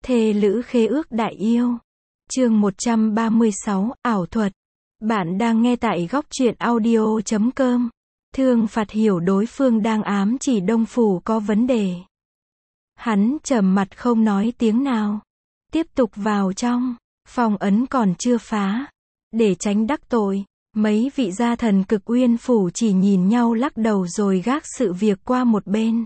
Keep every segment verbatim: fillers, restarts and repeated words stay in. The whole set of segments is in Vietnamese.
Thê lữ khế ước đại yêu. Chương một trăm ba mươi sáu, ảo thuật. Bạn đang nghe tại góc truyện audio chấm com. Thương Phạt hiểu đối phương đang ám chỉ Đông Phủ có vấn đề. Hắn trầm mặt không nói tiếng nào. Tiếp tục vào trong. Phong ấn còn chưa phá. Để tránh đắc tội, mấy vị gia thần Cực Uyên Phủ chỉ nhìn nhau lắc đầu rồi gác sự việc qua một bên.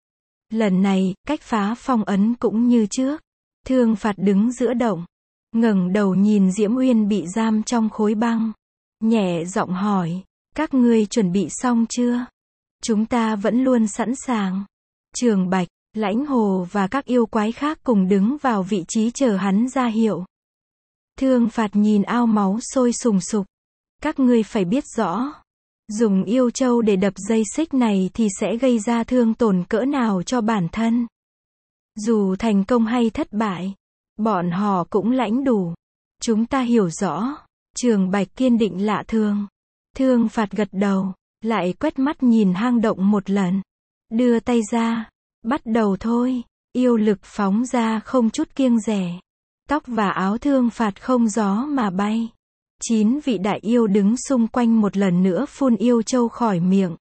Lần này, cách phá phong ấn cũng như trước. Thương Phạt đứng giữa động, ngẩng đầu nhìn Diễm Uyên bị giam trong khối băng, nhẹ giọng hỏi, các ngươi chuẩn bị xong chưa? Chúng ta vẫn luôn sẵn sàng. Trường Bạch, Lãnh Hồ và các yêu quái khác cùng đứng vào vị trí chờ hắn ra hiệu. Thương Phạt nhìn ao máu sôi sùng sục. Các ngươi phải biết rõ, dùng yêu châu để đập dây xích này thì sẽ gây ra thương tổn cỡ nào cho bản thân. Dù thành công hay thất bại, bọn họ cũng lãnh đủ. Chúng ta hiểu rõ. Trường Bạch kiên định lạ thường. Thương Phạt gật đầu, lại quét mắt nhìn hang động một lần. Đưa tay ra, bắt đầu thôi. Yêu lực phóng ra không chút kiêng dè. Tóc và áo Thương Phạt không gió mà bay. Chín vị đại yêu đứng xung quanh một lần nữa phun yêu châu khỏi miệng.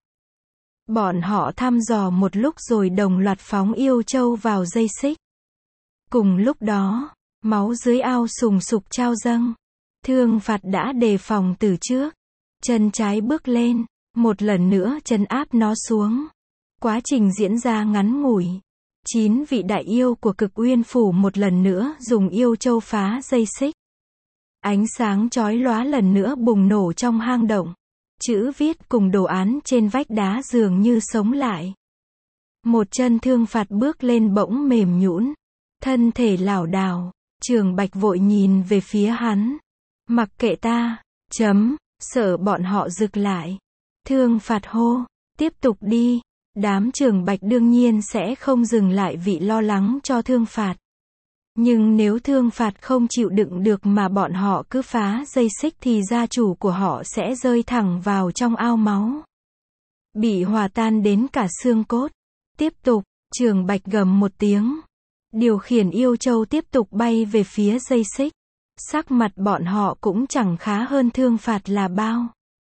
Bọn họ thăm dò một lúc rồi đồng loạt phóng yêu châu vào dây xích. Cùng lúc đó, máu dưới ao sùng sục trao dâng. Thương Phạt đã đề phòng từ trước. Chân trái bước lên, một lần nữa trấn áp nó xuống. Quá trình diễn ra ngắn ngủi. Chín vị đại yêu của Cực Uyên Phủ một lần nữa dùng yêu châu phá dây xích. Ánh sáng chói lóa lần nữa bùng nổ trong hang động. Chữ viết cùng đồ án trên vách đá dường như sống lại. Một chân Thương Phạt bước lên bỗng mềm nhũn, thân thể lảo đảo. Trường Bạch vội nhìn về phía hắn. Mặc kệ ta, chấm, sợ bọn họ rực lại. Thương Phạt hô, tiếp tục đi. Đám Trường Bạch đương nhiên sẽ không dừng lại vì lo lắng cho Thương Phạt. Nhưng nếu Thương Phạt không chịu đựng được mà bọn họ cứ phá dây xích thì gia chủ của họ sẽ rơi thẳng vào trong ao máu. Bị hòa tan đến cả xương cốt. Tiếp tục, Trường Bạch gầm một tiếng. Điều khiển yêu châu tiếp tục bay về phía dây xích. Sắc mặt bọn họ cũng chẳng khá hơn Thương Phạt là bao.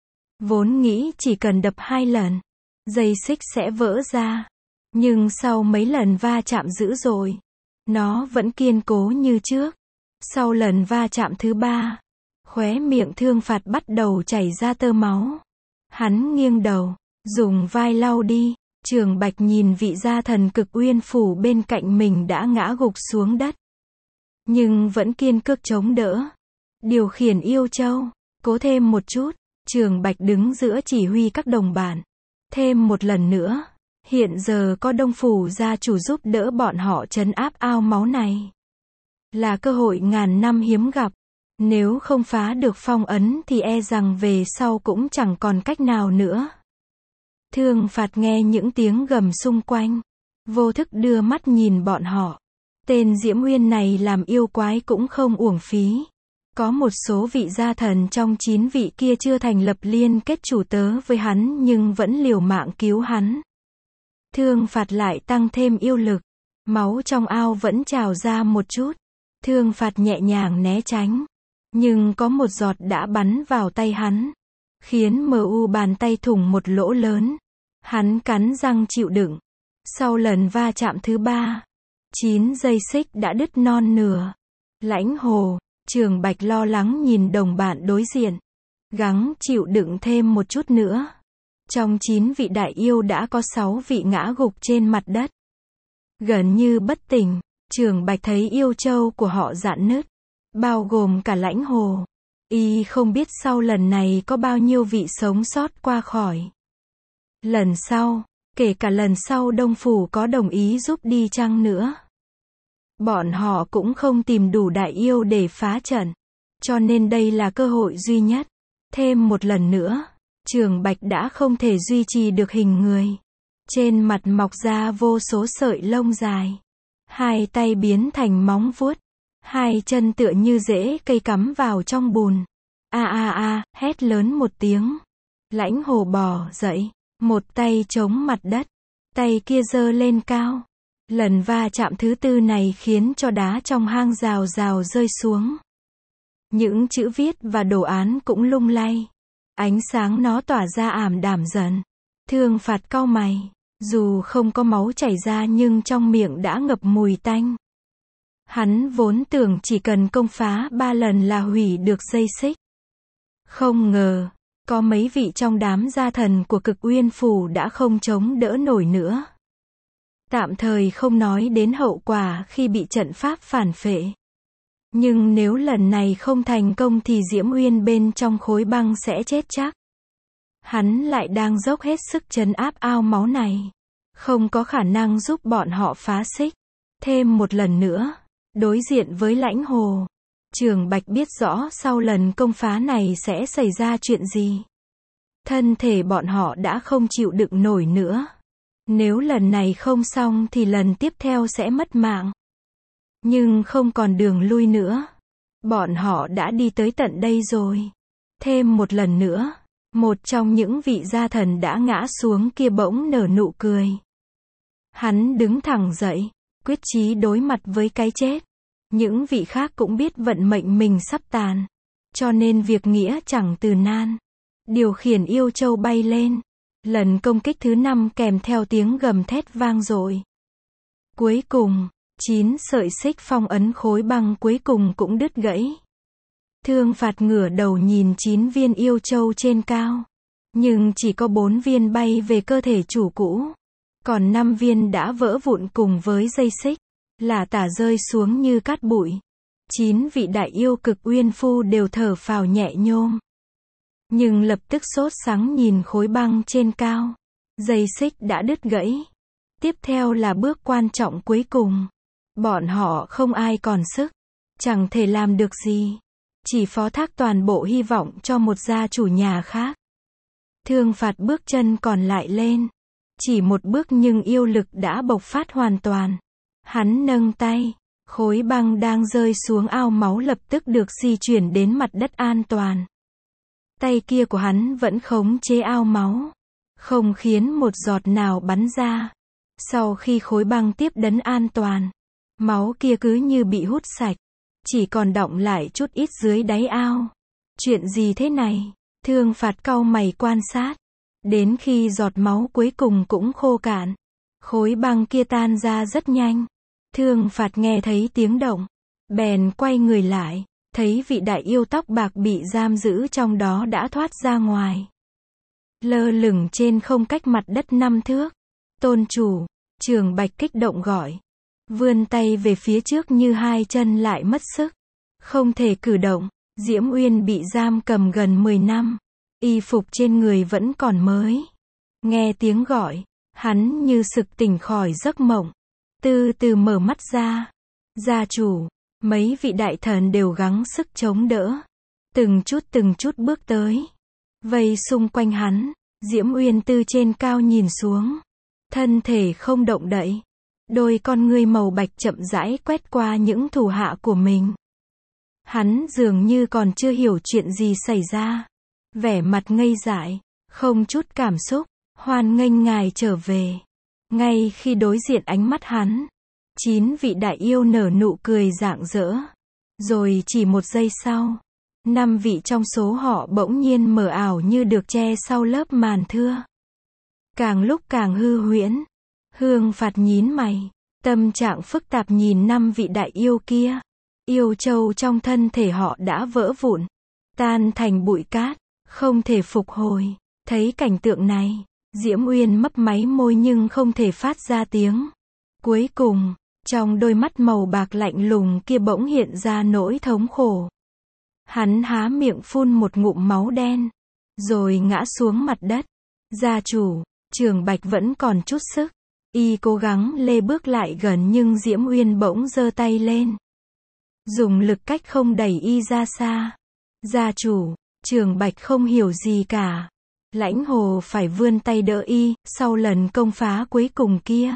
Vốn nghĩ chỉ cần đập hai lần, dây xích sẽ vỡ ra. Nhưng sau mấy lần va chạm dữ dội, nó vẫn kiên cố như trước. Sau lần va chạm thứ ba, khóe miệng Thương Phạt bắt đầu chảy ra tơ máu. Hắn nghiêng đầu, dùng vai lau đi. Trường Bạch nhìn vị gia thần Cực Uyên Phủ bên cạnh mình đã ngã gục xuống đất. Nhưng vẫn kiên cước chống đỡ. Điều khiển yêu châu. Cố thêm một chút. Trường Bạch đứng giữa chỉ huy các đồng bạn. Thêm một lần nữa. Hiện giờ có Đông Phủ gia chủ giúp đỡ bọn họ trấn áp ao máu này. Là cơ hội ngàn năm hiếm gặp. Nếu không phá được phong ấn thì e rằng về sau cũng chẳng còn cách nào nữa. Thương Phạt nghe những tiếng gầm xung quanh. Vô thức đưa mắt nhìn bọn họ. Tên Diễm Nguyên này làm yêu quái cũng không uổng phí. Có một số vị gia thần trong chín vị kia chưa thành lập liên kết chủ tớ với hắn nhưng vẫn liều mạng cứu hắn. Thương Phạt lại tăng thêm yêu lực. Máu trong ao vẫn trào ra một chút. Thương Phạt nhẹ nhàng né tránh. Nhưng có một giọt đã bắn vào tay hắn. Khiến mờ u bàn tay thủng một lỗ lớn. Hắn cắn răng chịu đựng. Sau lần va chạm thứ ba, chín dây xích đã đứt non nửa. Lãnh Hồ, Trường Bạch lo lắng nhìn đồng bạn đối diện. Gắng chịu đựng thêm một chút nữa. Trong chín vị đại yêu đã có sáu vị ngã gục trên mặt đất. Gần như bất tỉnh, Trường Bạch thấy yêu châu của họ rạn nứt. Bao gồm cả Lãnh Hồ. Y không biết sau lần này có bao nhiêu vị sống sót qua khỏi. Lần sau, kể cả lần sau Đông Phủ có đồng ý giúp đi chăng nữa, bọn họ cũng không tìm đủ đại yêu để phá trận. Cho nên đây là cơ hội duy nhất. Thêm một lần nữa, Trường Bạch đã không thể duy trì được hình người. Trên mặt mọc ra vô số sợi lông dài. Hai tay biến thành móng vuốt. Hai chân tựa như rễ cây cắm vào trong bùn. A a a, hét lớn một tiếng. Lãnh Hồ bò dậy. Một tay chống mặt đất. Tay kia giơ lên cao. Lần va chạm thứ tư này khiến cho đá trong hang rào rào rơi xuống. Những chữ viết và đồ án cũng lung lay. Ánh sáng nó tỏa ra ảm đạm dần. Thương Phạt cau mày. Dù không có máu chảy ra nhưng trong miệng đã ngập mùi tanh. Hắn vốn tưởng chỉ cần công phá ba lần là hủy được dây xích. Không ngờ, có mấy vị trong đám gia thần của Cực Uyên Phủ đã không chống đỡ nổi nữa. Tạm thời không nói đến hậu quả khi bị trận pháp phản phệ. Nhưng nếu lần này không thành công thì Diễm Uyên bên trong khối băng sẽ chết chắc. Hắn lại đang dốc hết sức trấn áp ao máu này. Không có khả năng giúp bọn họ phá xích. Thêm một lần nữa, đối diện với Lãnh Hồ, Trường Bạch biết rõ sau lần công phá này sẽ xảy ra chuyện gì. Thân thể bọn họ đã không chịu đựng nổi nữa. Nếu lần này không xong thì lần tiếp theo sẽ mất mạng. Nhưng không còn đường lui nữa. Bọn họ đã đi tới tận đây rồi. Thêm một lần nữa, một trong những vị gia thần đã ngã xuống kia bỗng nở nụ cười. Hắn đứng thẳng dậy, quyết chí đối mặt với cái chết. Những vị khác cũng biết vận mệnh mình sắp tàn. Cho nên việc nghĩa chẳng từ nan. Điều khiển yêu châu bay lên. Lần công kích thứ năm kèm theo tiếng gầm thét vang dội. Cuối cùng, chín sợi xích phong ấn khối băng cuối cùng cũng đứt gãy. Thương Phạt ngửa đầu nhìn chín viên yêu châu trên cao. Nhưng chỉ có bốn viên bay về cơ thể chủ cũ. Còn năm viên đã vỡ vụn cùng với dây xích. Lả tả rơi xuống như cát bụi. Chín vị đại yêu Cực Uyên Phu đều thở phào nhẹ nhõm. Nhưng lập tức sốt sắng nhìn khối băng trên cao. Dây xích đã đứt gãy. Tiếp theo là bước quan trọng cuối cùng. Bọn họ không ai còn sức. Chẳng thể làm được gì. Chỉ phó thác toàn bộ hy vọng cho một gia chủ nhà khác. Thương Phạt bước chân còn lại lên. Chỉ một bước nhưng yêu lực đã bộc phát hoàn toàn. Hắn nâng tay. Khối băng đang rơi xuống ao máu lập tức được di chuyển đến mặt đất an toàn. Tay kia của hắn vẫn khống chế ao máu. Không khiến một giọt nào bắn ra. Sau khi khối băng tiếp đấn an toàn. Máu kia cứ như bị hút sạch. Chỉ còn đọng lại chút ít dưới đáy ao. Chuyện gì thế này? Thương Phạt cau mày quan sát. Đến khi giọt máu cuối cùng cũng khô cạn. Khối băng kia tan ra rất nhanh. Thương Phạt nghe thấy tiếng động. Bèn quay người lại. Thấy vị đại yêu tóc bạc bị giam giữ trong đó đã thoát ra ngoài. Lơ lửng trên không cách mặt đất năm thước. Tôn chủ, Trường Bạch kích động gọi. Vươn tay về phía trước như hai chân lại mất sức. Không thể cử động. Diễm Uyên bị giam cầm gần mười năm. Y phục trên người vẫn còn mới. Nghe tiếng gọi, hắn như sực tỉnh khỏi giấc mộng. Từ từ mở mắt ra. Gia chủ, mấy vị đại thần đều gắng sức chống đỡ. Từng chút từng chút bước tới. Vây xung quanh hắn. Diễm Uyên từ trên cao nhìn xuống. Thân thể không động đậy. Đôi con ngươi màu bạch chậm rãi quét qua những thủ hạ của mình. Hắn dường như còn chưa hiểu chuyện gì xảy ra. Vẻ mặt ngây dại, không chút cảm xúc, hoan nghênh ngài trở về. Ngay khi đối diện ánh mắt hắn, chín vị đại yêu nở nụ cười rạng rỡ. Rồi chỉ một giây sau, năm vị trong số họ bỗng nhiên mờ ảo như được che sau lớp màn thưa. Càng lúc càng hư huyễn. Hương Phạt nhín mày, tâm trạng phức tạp nhìn năm vị đại yêu kia. Yêu châu trong thân thể họ đã vỡ vụn, tan thành bụi cát, không thể phục hồi. Thấy cảnh tượng này, Diễm Uyên mấp máy môi nhưng không thể phát ra tiếng. Cuối cùng, trong đôi mắt màu bạc lạnh lùng kia bỗng hiện ra nỗi thống khổ. Hắn há miệng phun một ngụm máu đen, rồi ngã xuống mặt đất. Gia chủ, Trường Bạch vẫn còn chút sức. Y cố gắng lê bước lại gần nhưng Diễm Uyên bỗng giơ tay lên. Dùng lực cách không đẩy y ra xa. Gia chủ, Trường Bạch không hiểu gì cả. Lãnh Hồ phải vươn tay đỡ y, sau lần công phá cuối cùng kia.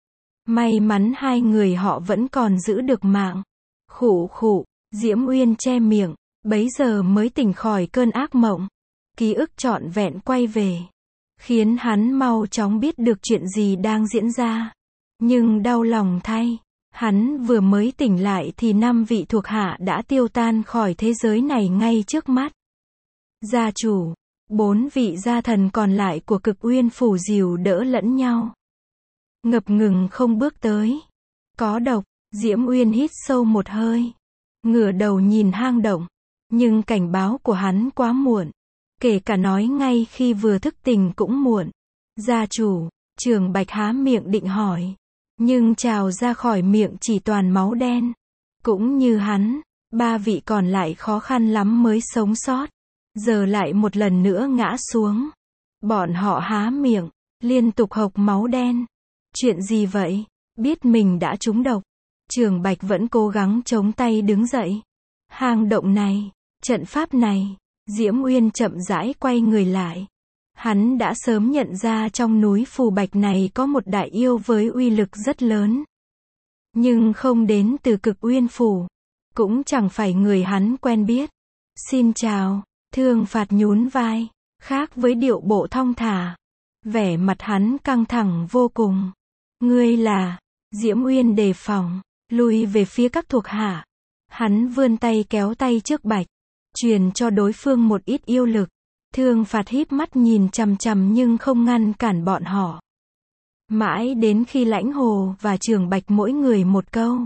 May mắn hai người họ vẫn còn giữ được mạng. Khụ khụ, Diễm Uyên che miệng, bấy giờ mới tỉnh khỏi cơn ác mộng. Ký ức trọn vẹn quay về. Khiến hắn mau chóng biết được chuyện gì đang diễn ra. Nhưng đau lòng thay, hắn vừa mới tỉnh lại thì năm vị thuộc hạ đã tiêu tan khỏi thế giới này ngay trước mắt. Gia chủ, bốn vị gia thần còn lại của Cực Uyên Phủ dìu đỡ lẫn nhau. Ngập ngừng không bước tới. Có độc, Diễm Uyên hít sâu một hơi. Ngửa đầu nhìn hang động. Nhưng cảnh báo của hắn quá muộn. Kể cả nói ngay khi vừa thức tỉnh cũng muộn. Gia chủ, Trường Bạch há miệng định hỏi. Nhưng trào ra khỏi miệng chỉ toàn máu đen. Cũng như hắn, ba vị còn lại khó khăn lắm mới sống sót. Giờ lại một lần nữa ngã xuống. Bọn họ há miệng, liên tục hộc máu đen. Chuyện gì vậy? Biết mình đã trúng độc. Trường Bạch vẫn cố gắng chống tay đứng dậy. Hang động này, trận pháp này. Diễm Uyên chậm rãi quay người lại. Hắn đã sớm nhận ra trong núi Phù Bạch này có một đại yêu với uy lực rất lớn. Nhưng không đến từ Cực Uyên Phủ. Cũng chẳng phải người hắn quen biết. Xin chào, Thương Phạt nhún vai. Khác với điệu bộ thong thả. Vẻ mặt hắn căng thẳng vô cùng. Ngươi là... Diễm Uyên đề phòng, lùi về phía các thuộc hạ. Hắn vươn tay kéo tay trước Bạch. Truyền cho đối phương một ít yêu lực. Thương Phạt híp mắt nhìn chằm chằm nhưng không ngăn cản bọn họ. Mãi đến khi Lãnh Hồ và Trường Bạch mỗi người một câu.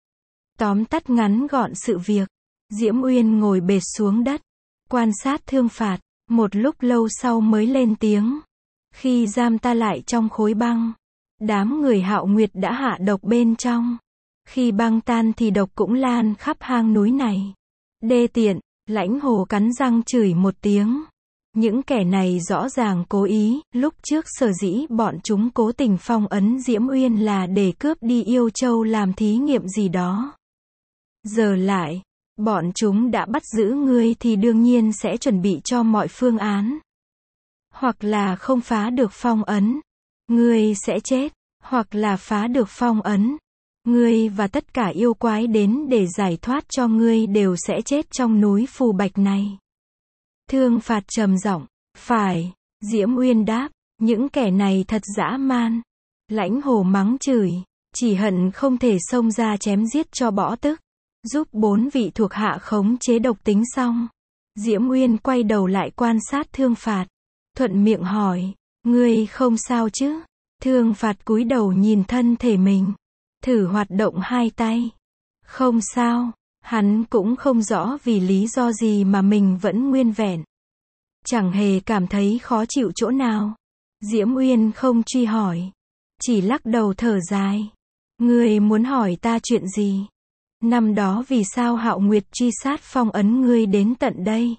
Tóm tắt ngắn gọn sự việc. Diễm Uyên ngồi bệt xuống đất. Quan sát Thương Phạt. Một lúc lâu sau mới lên tiếng. Khi giam ta lại trong khối băng. Đám người Hạo Nguyệt đã hạ độc bên trong. Khi băng tan thì độc cũng lan khắp hang núi này. Đê tiện, Lãnh Hồ cắn răng chửi một tiếng. Những kẻ này rõ ràng cố ý, lúc trước sở dĩ bọn chúng cố tình phong ấn Diễm Uyên là để cướp đi Yêu Châu làm thí nghiệm gì đó. Giờ lại, bọn chúng đã bắt giữ ngươi thì đương nhiên sẽ chuẩn bị cho mọi phương án. Hoặc là không phá được phong ấn, ngươi sẽ chết, hoặc là phá được phong ấn. Ngươi và tất cả yêu quái đến để giải thoát cho ngươi đều sẽ chết trong núi Phù Bạch này. Thương Phạt trầm giọng, phải, Diễm Uyên đáp, những kẻ này thật dã man. Lãnh Hồ mắng chửi, chỉ hận không thể xông ra chém giết cho bỏ tức. Giúp bốn vị thuộc hạ khống chế độc tính xong. Diễm Uyên quay đầu lại quan sát Thương Phạt. Thuận miệng hỏi, ngươi không sao chứ? Thương Phạt cúi đầu nhìn thân thể mình. Thử hoạt động hai tay. Không sao, hắn cũng không rõ vì lý do gì mà mình vẫn nguyên vẹn. Chẳng hề cảm thấy khó chịu chỗ nào. Diễm Uyên không truy hỏi. Chỉ lắc đầu thở dài. Ngươi muốn hỏi ta chuyện gì? Năm đó vì sao Hạo Nguyệt truy sát phong ấn ngươi đến tận đây?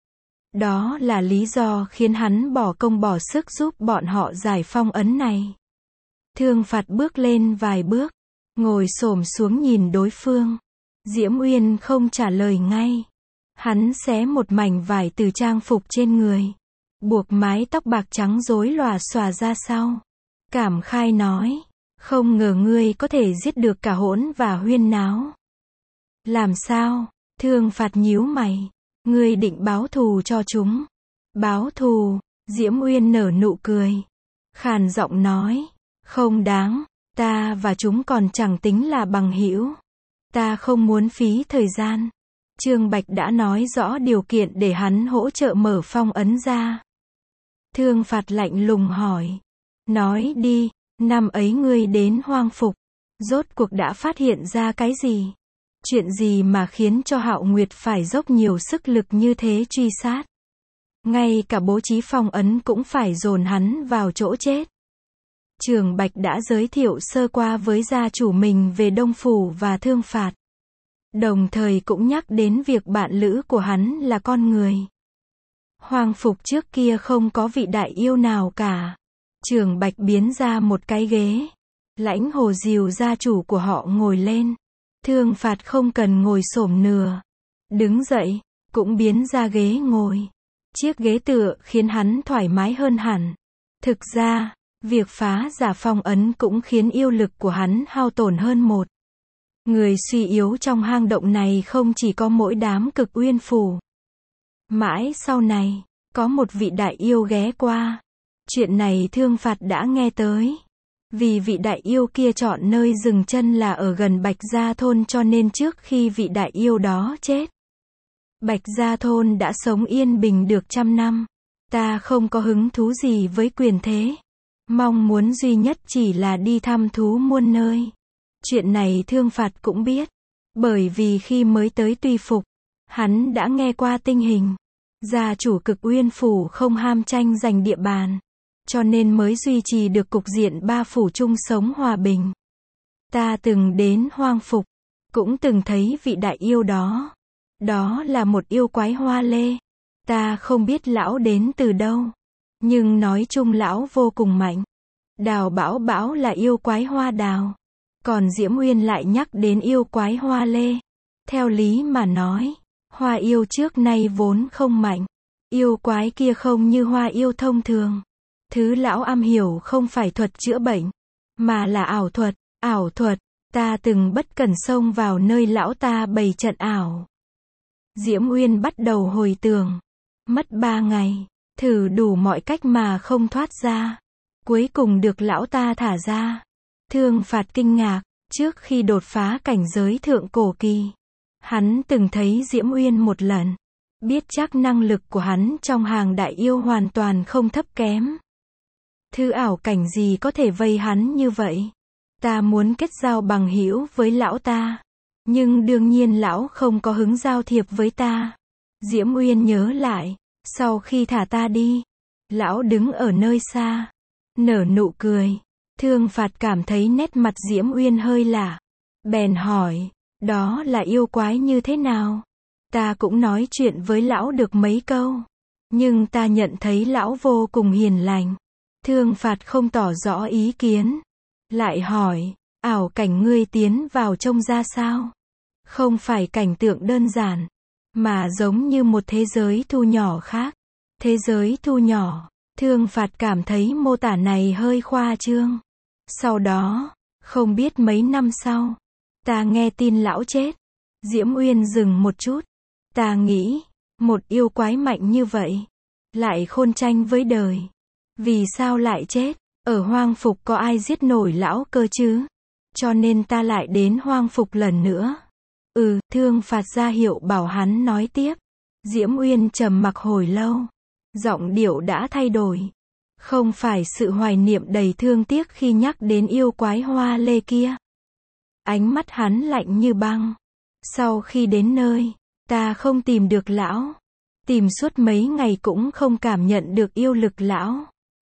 Đó là lý do khiến hắn bỏ công bỏ sức giúp bọn họ giải phong ấn này. Thương Phạt bước lên vài bước. Ngồi xổm xuống nhìn đối phương. Diễm Uyên không trả lời ngay. Hắn xé một mảnh vải từ trang phục trên người. Buộc mái tóc bạc trắng rối lòa xòa ra sau. Cảm khai nói. Không ngờ ngươi có thể giết được cả Hỗn và Huyên Náo. Làm sao? Thương Phạt nhíu mày. Ngươi định báo thù cho chúng. Báo thù? Diễm Uyên nở nụ cười. Khàn giọng nói. Không đáng. Ta và chúng còn chẳng tính là bằng hữu. Ta không muốn phí thời gian. Trương Bạch đã nói rõ điều kiện để hắn hỗ trợ mở phong ấn ra. Thương Phạt lạnh lùng hỏi. Nói đi, năm ấy ngươi đến Hoang Phục. Rốt cuộc đã phát hiện ra cái gì? Chuyện gì mà khiến cho Hạo Nguyệt phải dốc nhiều sức lực như thế truy sát? Ngay cả bố trí phong ấn cũng phải dồn hắn vào chỗ chết. Trường Bạch đã giới thiệu sơ qua với gia chủ mình về Đông Phủ và Thương Phạt. Đồng thời cũng nhắc đến việc bạn lữ của hắn là con người. Hoang Phục trước kia không có vị đại yêu nào cả. Trường Bạch biến ra một cái ghế. Lãnh Hồ dìu gia chủ của họ ngồi lên. Thương Phạt không cần ngồi xổm nửa. Đứng dậy, cũng biến ra ghế ngồi. Chiếc ghế tựa khiến hắn thoải mái hơn hẳn. Thực ra, việc phá giả phong ấn cũng khiến yêu lực của hắn hao tổn hơn một. Người suy yếu trong hang động này không chỉ có mỗi đám Cực Uyên Phủ. Mãi sau này, có một vị đại yêu ghé qua. Chuyện này Thương Phạt đã nghe tới. Vì vị đại yêu kia chọn nơi dừng chân là ở gần Bạch Gia Thôn cho nên trước khi vị đại yêu đó chết, Bạch Gia Thôn đã sống yên bình được trăm năm. Ta không có hứng thú gì với quyền thế. Mong muốn duy nhất chỉ là đi thăm thú muôn nơi. Chuyện này Thương Phạt cũng biết. Bởi vì khi mới tới Tuy Phục, hắn đã nghe qua tình hình. Gia chủ Cực Uyên Phủ không ham tranh giành địa bàn. Cho nên mới duy trì được cục diện ba phủ chung sống hòa bình. Ta từng đến Hoang Phục, cũng từng thấy vị đại yêu đó. Đó là một yêu quái hoa lê. Ta không biết lão đến từ đâu. Nhưng nói chung lão vô cùng mạnh. Đào Bảo Bảo là yêu quái hoa đào. Còn Diễm Uyên lại nhắc đến yêu quái hoa lê. Theo lý mà nói, hoa yêu trước nay vốn không mạnh. Yêu quái kia không như hoa yêu thông thường. Thứ lão am hiểu không phải thuật chữa bệnh, mà là ảo thuật. Ảo thuật, ta từng bất cẩn xông vào nơi lão ta bày trận ảo. Diễm Uyên bắt đầu hồi tưởng. Mất ba ngày, thử đủ mọi cách mà không thoát ra. Cuối cùng được lão ta thả ra. Thương Phạt kinh ngạc, trước khi đột phá cảnh giới thượng cổ kỳ, hắn từng thấy Diễm Uyên một lần. Biết chắc năng lực của hắn trong hàng đại yêu hoàn toàn không thấp kém. Thứ ảo cảnh gì có thể vây hắn như vậy? Ta muốn kết giao bằng hữu với lão ta. Nhưng đương nhiên lão không có hứng giao thiệp với ta. Diễm Uyên nhớ lại, sau khi thả ta đi, lão đứng ở nơi xa, nở nụ cười. Thương Phạt cảm thấy nét mặt Diễm Uyên hơi lạ. Bèn hỏi, đó là yêu quái như thế nào? Ta cũng nói chuyện với lão được mấy câu. Nhưng ta nhận thấy lão vô cùng hiền lành. Thương Phạt không tỏ rõ ý kiến. Lại hỏi, ảo cảnh ngươi tiến vào trông ra sao? Không phải cảnh tượng đơn giản, mà giống như một thế giới thu nhỏ khác. Thế giới thu nhỏ, Thương Phạt cảm thấy mô tả này hơi khoa trương. Sau đó, không biết mấy năm sau, ta nghe tin lão chết. Diễm Uyên dừng một chút. Ta nghĩ, một yêu quái mạnh như vậy, lại khôn tranh với đời. Vì sao lại chết? Ở Hoang Phục có ai giết nổi lão cơ chứ? Cho nên ta lại đến Hoang Phục lần nữa. Ừ, Thương Phạt ra hiệu bảo hắn nói tiếp. Diễm Uyên trầm mặc hồi lâu. Giọng điệu đã thay đổi. Không phải sự hoài niệm đầy thương tiếc khi nhắc đến yêu quái hoa lê kia. Ánh mắt hắn lạnh như băng. Sau khi đến nơi, ta không tìm được lão. Tìm suốt mấy ngày cũng không cảm nhận được yêu lực lão.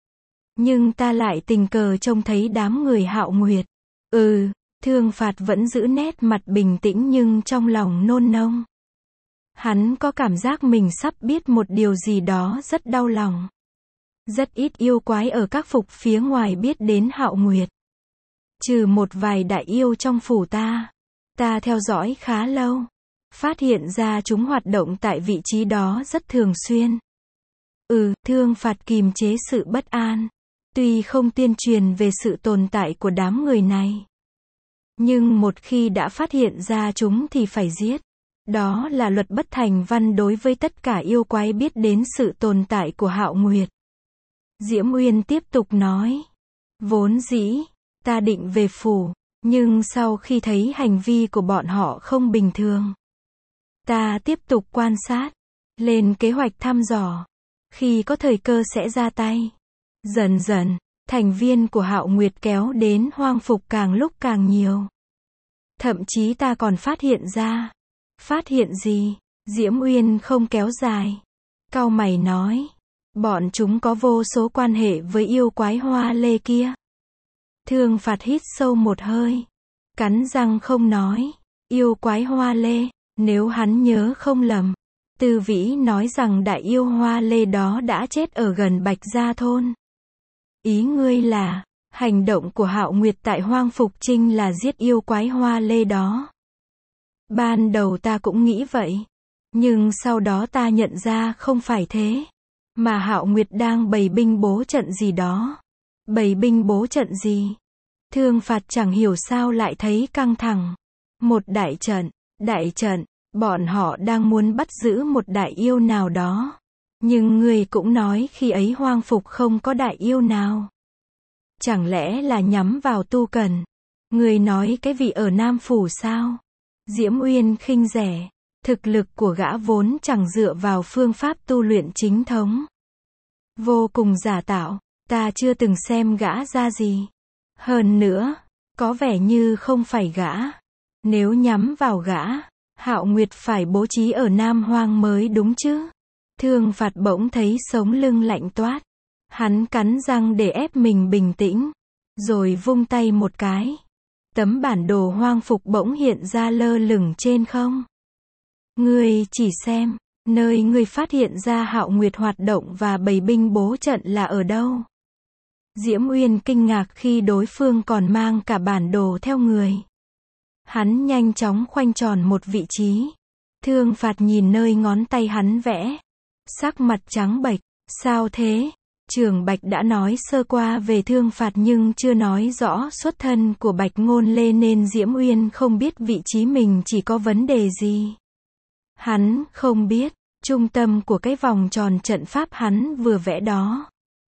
Nhưng ta lại tình cờ trông thấy đám người Hạo Nguyệt. Ừ, Thương Phạt vẫn giữ nét mặt bình tĩnh nhưng trong lòng nôn nông. Hắn có cảm giác mình sắp biết một điều gì đó rất đau lòng. Rất ít yêu quái ở các phục phía ngoài biết đến Hạo Nguyệt. Trừ một vài đại yêu trong phủ ta. Ta theo dõi khá lâu. Phát hiện ra chúng hoạt động tại vị trí đó rất thường xuyên. Ừ, Thương Phạt kìm chế sự bất an. Tuy không tuyên truyền về sự tồn tại của đám người này. Nhưng một khi đã phát hiện ra chúng thì phải giết. Đó là luật bất thành văn đối với tất cả yêu quái biết đến sự tồn tại của Hạo Nguyệt. Diễm Uyên tiếp tục nói. Vốn dĩ, ta định về phủ. Nhưng sau khi thấy hành vi của bọn họ không bình thường, ta tiếp tục quan sát. Lên kế hoạch thăm dò. Khi có thời cơ sẽ ra tay. Dần dần, thành viên của Hạo Nguyệt kéo đến Hoang Phục càng lúc càng nhiều. Thậm chí ta còn phát hiện ra. Phát hiện gì? Diễm Uyên không kéo dài. Cau mày nói. Bọn chúng có vô số quan hệ với yêu quái hoa lê kia. Thương Phạt hít sâu một hơi. Cắn răng không nói. Yêu quái hoa lê, nếu hắn nhớ không lầm. Tư Vĩ nói rằng đại yêu hoa lê đó đã chết ở gần Bạch Gia Thôn. Ý ngươi là, hành động của Hạo Nguyệt tại Hoang Phục Trinh là giết yêu quái hoa lê đó. Ban đầu ta cũng nghĩ vậy. Nhưng sau đó ta nhận ra không phải thế. Mà Hạo Nguyệt đang bày binh bố trận gì đó. Bày binh bố trận gì? Thương Phạt chẳng hiểu sao lại thấy căng thẳng. Một đại trận, đại trận, bọn họ đang muốn bắt giữ một đại yêu nào đó. Nhưng người cũng nói khi ấy Hoang Phục không có đại yêu nào. Chẳng lẽ là nhắm vào Tu Cần? Người nói cái vị ở Nam Phủ sao? Diễm Uyên khinh rẻ. Thực lực của gã vốn chẳng dựa vào phương pháp tu luyện chính thống. Vô cùng giả tạo, ta chưa từng xem gã ra gì. Hơn nữa, có vẻ như không phải gã. Nếu nhắm vào gã, Hạo Nguyệt phải bố trí ở Nam Hoang mới đúng chứ. Thương Phạt bỗng thấy sống lưng lạnh toát. Hắn cắn răng để ép mình bình tĩnh, rồi vung tay một cái. Tấm bản đồ hoang phục bỗng hiện ra lơ lửng trên không. Ngươi chỉ xem, nơi ngươi phát hiện ra Hạo Nguyệt hoạt động và bày binh bố trận là ở đâu? Diễm Uyên kinh ngạc khi đối phương còn mang cả bản đồ theo người. Hắn nhanh chóng khoanh tròn một vị trí. Thương Phạt nhìn nơi ngón tay hắn vẽ. Sắc mặt trắng bệch, sao thế? Trường Bạch đã nói sơ qua về Thương Phạt nhưng chưa nói rõ xuất thân của Bạch Ngôn Lê nên Diễm Uyên không biết vị trí mình chỉ có vấn đề gì. Hắn không biết, trung tâm của cái vòng tròn trận pháp hắn vừa vẽ đó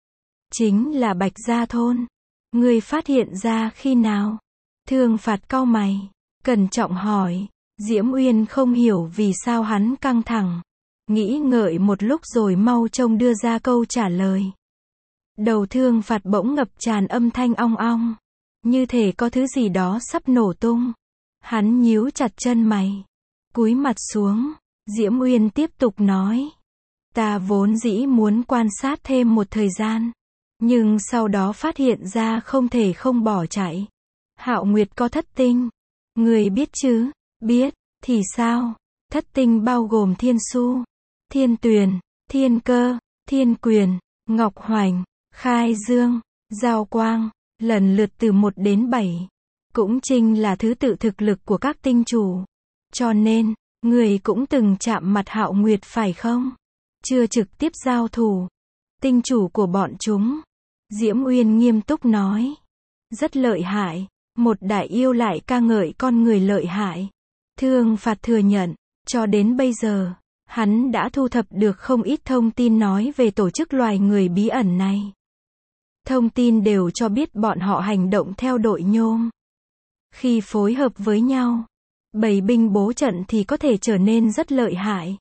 chính là Bạch Gia Thôn. Ngươi phát hiện ra khi nào? Thương Phạt cau mày, cẩn trọng hỏi. Diễm Uyên không hiểu vì sao hắn căng thẳng. Nghĩ ngợi một lúc rồi mau trông đưa ra câu trả lời. Đầu Thương Phạt bỗng ngập tràn âm thanh ong ong. Như thể có thứ gì đó sắp nổ tung. Hắn nhíu chặt chân mày. Cúi mặt xuống. Diễm Uyên tiếp tục nói. Ta vốn dĩ muốn quan sát thêm một thời gian. Nhưng sau đó phát hiện ra không thể không bỏ chạy. Hạo Nguyệt có thất tinh. Người biết chứ? Biết. Thì sao? Thất tinh bao gồm Thiên Su, Thiên Tuyền, Thiên Cơ, Thiên Quyền, Ngọc Hoành, Khai Dương, Giao Quang, lần lượt từ một đến bảy. Cũng chính là thứ tự thực lực của các tinh chủ. Cho nên, người cũng từng chạm mặt Hạo Nguyệt phải không? Chưa trực tiếp giao thủ. Tinh chủ của bọn chúng. Diễm Uyên nghiêm túc nói. Rất lợi hại. Một đại yêu lại ca ngợi con người lợi hại. Thương Phạt thừa nhận. Cho đến bây giờ, hắn đã thu thập được không ít thông tin nói về tổ chức loài người bí ẩn này. Thông tin đều cho biết bọn họ hành động theo đội nhôm. Khi phối hợp với nhau, bày binh bố trận thì có thể trở nên rất lợi hại.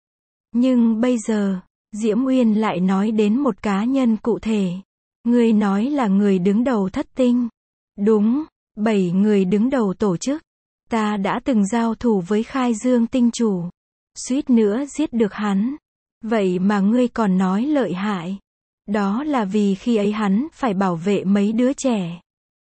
Nhưng bây giờ, Diễm Uyên lại nói đến một cá nhân cụ thể. Người nói là người đứng đầu thất tinh. Đúng, bảy người đứng đầu tổ chức. Ta đã từng giao thủ với Khai Dương tinh chủ. Suýt nữa giết được hắn. Vậy mà ngươi còn nói lợi hại. Đó là vì khi ấy hắn phải bảo vệ mấy đứa trẻ.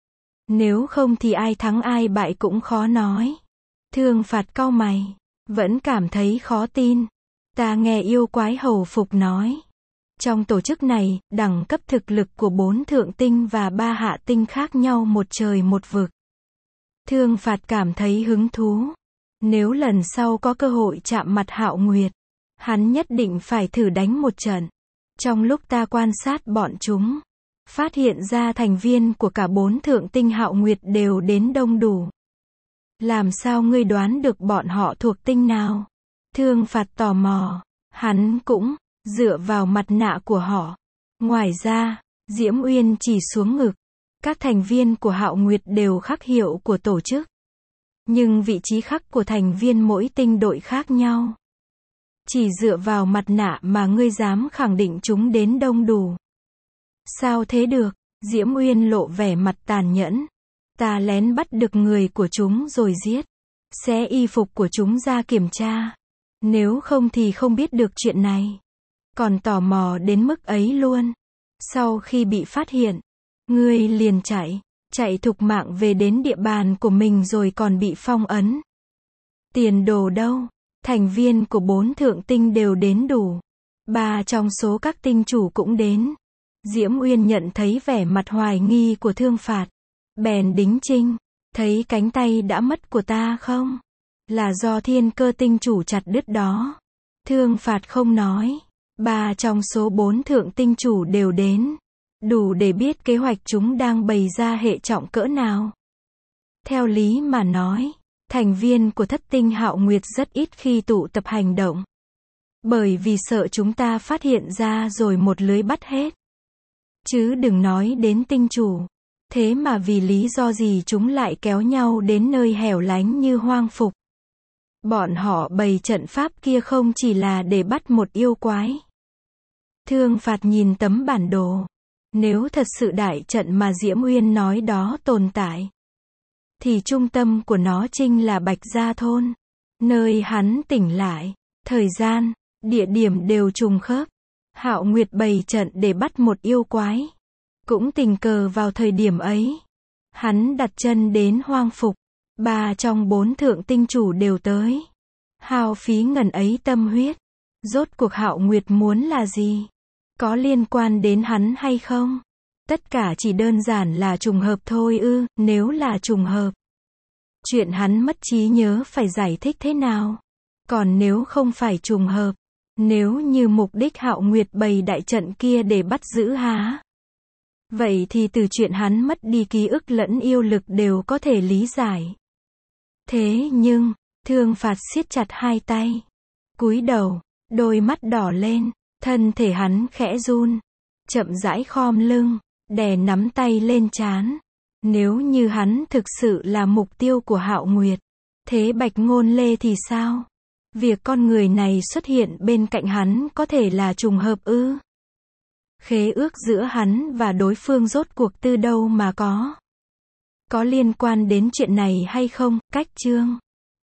Nếu không thì ai thắng ai bại cũng khó nói. Thương Phạt cau mày. Vẫn cảm thấy khó tin. Ta nghe yêu quái hầu phục nói. Trong tổ chức này, đẳng cấp thực lực của bốn thượng tinh và ba hạ tinh khác nhau một trời một vực. Thương Phạt cảm thấy hứng thú. Nếu lần sau có cơ hội chạm mặt Hạo Nguyệt, hắn nhất định phải thử đánh một trận. Trong lúc ta quan sát bọn chúng, phát hiện ra thành viên của cả bốn thượng tinh Hạo Nguyệt đều đến đông đủ. Làm sao ngươi đoán được bọn họ thuộc tinh nào? Thương Phạt tò mò. Hắn cũng dựa vào mặt nạ của họ. Ngoài ra, Diễm Uyên chỉ xuống ngực. Các thành viên của Hạo Nguyệt đều khắc hiệu của tổ chức. Nhưng vị trí khắc của thành viên mỗi tinh đội khác nhau. Chỉ dựa vào mặt nạ mà ngươi dám khẳng định chúng đến đông đủ. Sao thế được? Diễm Uyên lộ vẻ mặt tàn nhẫn. Ta lén bắt được người của chúng rồi giết. Xé y phục của chúng ra kiểm tra. Nếu không thì không biết được chuyện này. Còn tò mò đến mức ấy luôn. Sau khi bị phát hiện, ngươi liền chạy, chạy thục mạng về đến địa bàn của mình rồi còn bị phong ấn. Tiền đồ đâu? Thành viên của bốn thượng tinh đều đến đủ. Ba trong số các tinh chủ cũng đến. Diễm Uyên nhận thấy vẻ mặt hoài nghi của Thương Phạt. Bèn đính chinh. Thấy cánh tay đã mất của ta không? Là do Thiên Cơ tinh chủ chặt đứt đó. Thương Phạt không nói. Ba trong số bốn thượng tinh chủ đều đến. Đủ để biết kế hoạch chúng đang bày ra hệ trọng cỡ nào. Theo lý mà nói, thành viên của thất tinh Hạo Nguyệt rất ít khi tụ tập hành động. Bởi vì sợ chúng ta phát hiện ra rồi một lưới bắt hết. Chứ đừng nói đến tinh chủ. Thế mà vì lý do gì chúng lại kéo nhau đến nơi hẻo lánh như hoang phục. Bọn họ bày trận pháp kia không chỉ là để bắt một yêu quái. Thương Phạt nhìn tấm bản đồ. Nếu thật sự đại trận mà Diễm Uyên nói đó tồn tại, thì trung tâm của nó chính là Bạch Gia Thôn. Nơi hắn tỉnh lại, thời gian, địa điểm đều trùng khớp. Hạo Nguyệt bày trận để bắt một yêu quái. Cũng tình cờ vào thời điểm ấy, hắn đặt chân đến hoang phục. Ba trong bốn thượng tinh chủ đều tới. Hao phí ngần ấy tâm huyết. Rốt cuộc Hạo Nguyệt muốn là gì? Có liên quan đến hắn hay không? Tất cả chỉ đơn giản là trùng hợp thôi ư, nếu là trùng hợp. Chuyện hắn mất trí nhớ phải giải thích thế nào? Còn nếu không phải trùng hợp, nếu như mục đích Hạo Nguyệt bày đại trận kia để bắt giữ há? Vậy thì từ chuyện hắn mất đi ký ức lẫn yêu lực đều có thể lý giải. Thế nhưng, Thương Phạt siết chặt hai tay, cúi đầu, đôi mắt đỏ lên, thân thể hắn khẽ run, chậm rãi khom lưng, đè nắm tay lên trán. Nếu như hắn thực sự là mục tiêu của Hạo Nguyệt, thế Bạch Ngôn Lê thì sao? Việc con người này xuất hiện bên cạnh hắn có thể là trùng hợp ư? Khế ước giữa hắn và đối phương rốt cuộc từ đâu mà có? Có liên quan đến chuyện này hay không? Cách chương